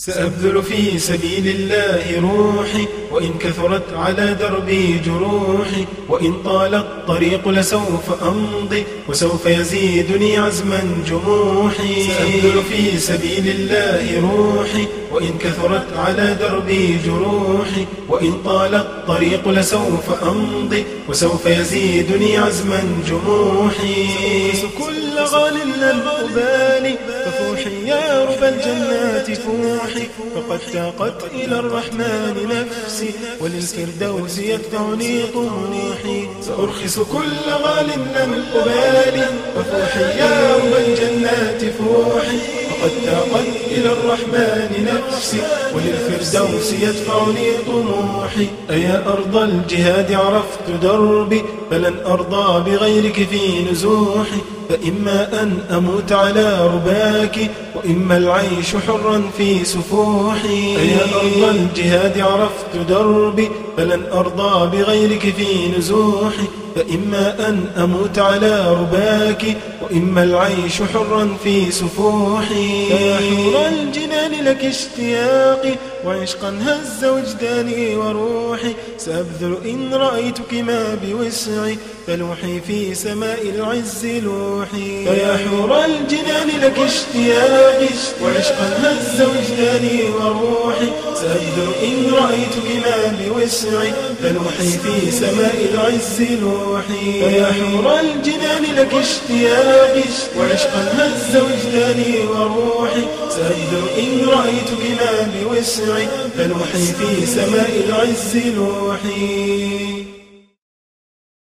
سأبذل في سبيل الله روحي، وإن كثرت على دربي جروحي، وإن طال الطريق لسوف أمضي، وسوف يزيدني عزما جموحي. سأبذل في سبيل الله روحي، وإن كثرت على دربي جروحي، وإن طال الطريق لسوف أمضي، وسوف يزيدني عزما جموحي. كل غال لن أبالي، ففوحي يا رب الجنات فوحي، فقد تاقت إلى الرحمن نفسي، وللفردوس يدفعني طموحي. سأرخص كل غال لن أبالي، ففوحي يا رب الجنات فوحي، فقد تاقت إلى الرحمن نفسي، وللفردوس يدفعني طموحي. أيا أرض الجهاد عرفت دربي، فلن أرضى بغيرك في نزوحي، فإما أن أموت على رباك، وإما العيش حرا في سفوحي. أيا أرض الجهاد عرفت دربي، فلن أرضى بغيرك في نزوحي، فإما أن أموت على رباك، وإما العيش حرا في سفوحي. يا حور الجنان لك اشتياقي، وعشقا هز وجداني وروحي، سأبذل إن رأيتك ما بوسعي، فلوحي في سماء العز لوحي. فيا حور الجنان لك اشتياقي، وعشقا هز وجداني وروحي، سأبذل إن رأيتك ما بوسعي، فلوحي في سماء العز لوحي. فيا حور الجنان لك اشتياقي، وعشقا هز وجداني وروحي، سأبذل إن رأيتك ما بوسعي، فلوحي في سماء العز لوحي.